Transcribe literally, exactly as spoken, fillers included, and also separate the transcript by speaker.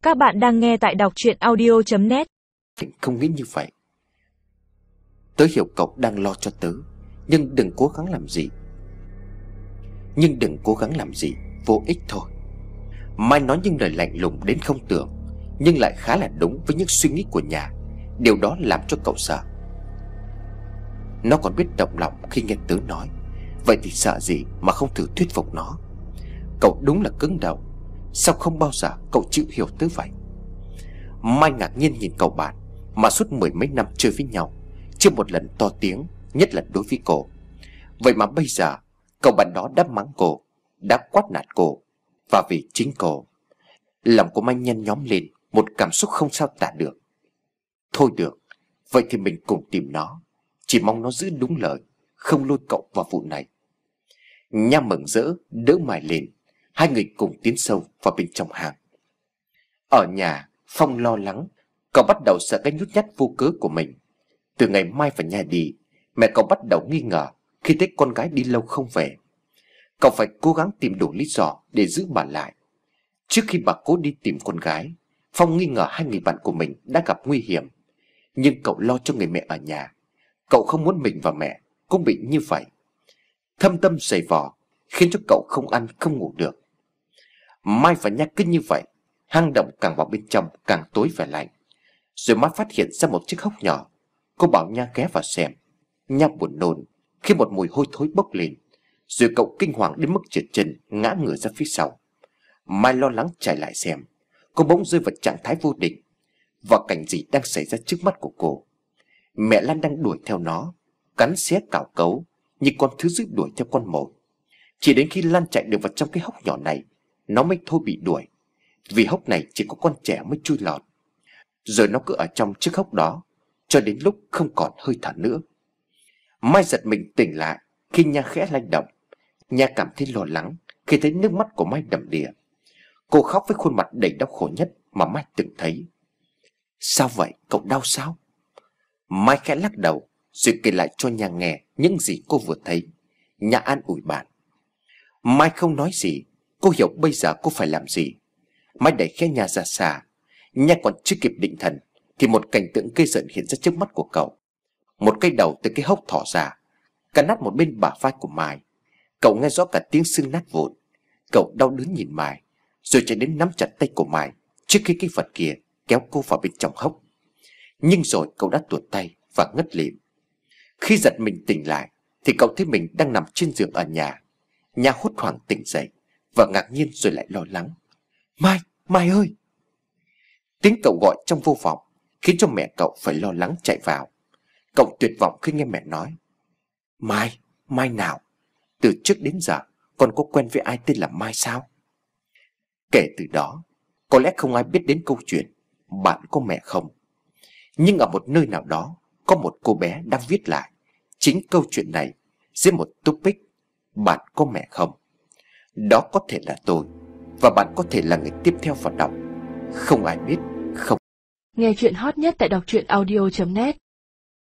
Speaker 1: Các bạn đang nghe tại đọc truyện audio chấm net.
Speaker 2: Không nghĩ như vậy. Tớ hiểu cậu đang lo cho tớ, Nhưng đừng cố gắng làm gì Nhưng đừng cố gắng làm gì Vô ích thôi. Mai nói những lời lạnh lùng đến không tưởng, nhưng lại khá là đúng với những suy nghĩ của nhà. Điều đó làm cho cậu sợ. Nó còn biết động lòng khi nghe tớ nói. Vậy thì sợ gì mà không thử thuyết phục nó. Cậu đúng là cứng đầu. Sao không bao giờ cậu chịu hiểu tớ vậy? Mai ngạc nhiên nhìn cậu bạn mà suốt mười mấy năm chơi với nhau chưa một lần to tiếng, nhất là đối với cô. Vậy mà bây giờ cậu bạn đó đã mắng cô, đã quát nạt cô, và vì chính cô. Lòng của Mai nhen nhóm lên một cảm xúc không sao tả được. Thôi được, vậy thì mình cùng tìm nó. Chỉ mong nó giữ đúng lời, không lôi cậu vào vụ này. Nha mừng rỡ đỡ Mai lên. Hai người cùng tiến sâu vào bên trong hang. Ở nhà, Phong lo lắng. Cậu bắt đầu sợ cái nhút nhát vô cớ của mình. Từ ngày Mai và Nha đi, mẹ cậu bắt đầu nghi ngờ khi thấy con gái đi lâu không về. Cậu phải cố gắng tìm đủ lý do để giữ bà lại. Trước khi bà cố đi tìm con gái, Phong nghi ngờ hai người bạn của mình đã gặp nguy hiểm. Nhưng cậu lo cho người mẹ ở nhà. Cậu không muốn mình và mẹ cũng bị như vậy. Thâm tâm dày vò khiến cho cậu không ăn không ngủ được. Mai và Nha cứ như vậy. Hang động càng vào bên trong càng tối và lạnh. Rồi Mai phát hiện ra một chiếc hốc nhỏ. Cô bảo Nha ghé vào xem. Nha buồn nôn khi một mùi hôi thối bốc lên. Rồi cậu kinh hoàng đến mức trượt chân ngã ngửa ra phía sau. Mai lo lắng chạy lại xem. Cô bỗng rơi vào trạng thái vô định. Và cảnh gì đang xảy ra trước mắt của cô. Mẹ Lan đang đuổi theo nó, cắn xé cào cấu như con thứ dữ đuổi theo con mồi. Chỉ đến khi Lan chạy được vào trong cái hốc nhỏ này, nó mới thôi bị đuổi. Vì hốc này chỉ có con trẻ mới chui lọt. Rồi nó cứ ở trong chiếc hốc đó cho đến lúc không còn hơi thở nữa. Mai giật mình tỉnh lại khi Nha khẽ lay động. Nha cảm thấy lo lắng khi thấy nước mắt của Mai đầm đìa. Cô khóc với khuôn mặt đầy đau khổ nhất mà Mai từng thấy. Sao vậy, cậu đau sao? Mai khẽ lắc đầu rồi kể lại cho Nha nghe những gì cô vừa thấy. Nha an ủi bạn. Mai không nói gì. Cô hiểu bây giờ cô phải làm gì. Mai đẩy khẽ Nha ra xa. Nha còn chưa kịp định thần thì một cảnh tượng ghê rợn hiện ra trước mắt của cậu. Một cây đầu từ cái hốc thỏ ra, cắn nát một bên bả vai của Mai. Cậu nghe rõ cả tiếng xương nát vụn. Cậu đau đớn nhìn Mai, rồi chạy đến nắm chặt tay của Mai trước khi cái vật kia kéo cô vào bên trong hốc. Nhưng rồi cậu đã tuột tay và ngất lịm. Khi giật mình tỉnh lại thì cậu thấy mình đang nằm trên giường ở nhà. Nha hốt hoảng tỉnh dậy và ngạc nhiên rồi lại lo lắng. Mai, Mai ơi! Tiếng cậu gọi trong vô vọng khiến cho mẹ cậu phải lo lắng chạy vào. Cậu tuyệt vọng khi nghe mẹ nói. Mai, Mai nào? Từ trước đến giờ con có quen với ai tên là Mai sao? Kể từ đó, có lẽ không ai biết đến câu chuyện Bạn có mẹ không. Nhưng ở một nơi nào đó có một cô bé đang viết lại chính câu chuyện này dưới một topic Bạn có mẹ không. Đó có thể là tôi, và bạn có thể là người tiếp theo vào đọc. Không ai biết. Không.
Speaker 1: Nghe chuyện hot nhất tại đọc truyện audio chấm net.